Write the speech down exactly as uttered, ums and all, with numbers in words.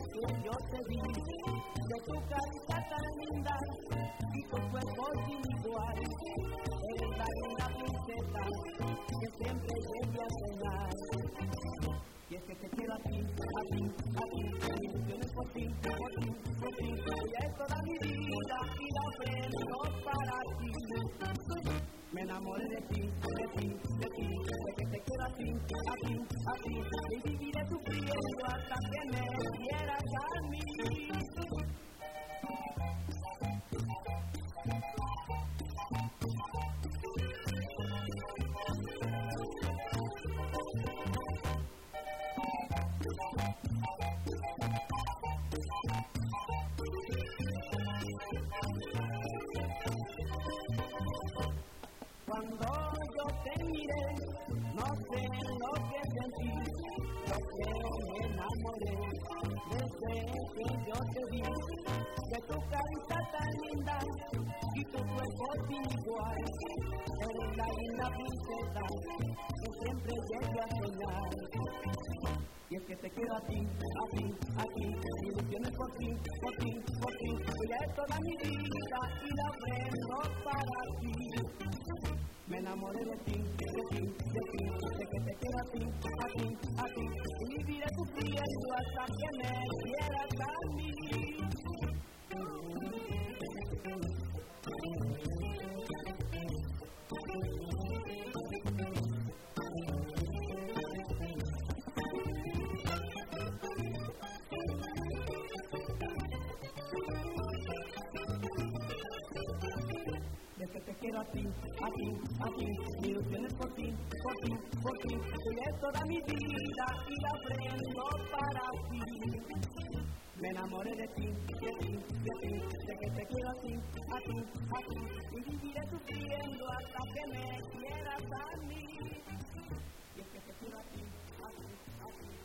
que yo te vi, de tu carita tan linda y tu cuerpo sin igual, eres la linda princesa que siempre llegué a soñar. Y es que te quiero a ti, a ti, a ti, mi ilusión es por ti, por ti, por ti, ella es toda mi vida y la ofrendo para ti. Me enamoré de ti, de ti, de ti, de que te quiero a ti, a ti, a ti, y viviré sufriendo hasta que me quieras a mí. Cuando yo te miré, no sé lo que sentí, yo creo me enamoré, desde que yo te vi, de tu carita tan linda y tu cuerpo sin igual, eres la linda princesa que siempre llegué a soñar. Y es que te quiero a ti, a ti, a ti, mi ilusión es por ti, por ti, por ti, ella es toda mi vida y la ofrendo para ti. Me enamoré de ti, de ti, de ti, de que te quiero a ti, a ti, a ti, y viviré sufriendo hasta que me quieras a mí. Que te quiero a ti, a ti, a ti, mi ilusión es por ti, por ti, por ti, ella es toda mi vida y la ofrendo para ti. Me enamoré de ti, de ti, de ti, de que te quiero a ti, a ti, a ti, y viviré sufriendo hasta que me quieras a mí. Y es que te quiero a ti, a ti, a ti.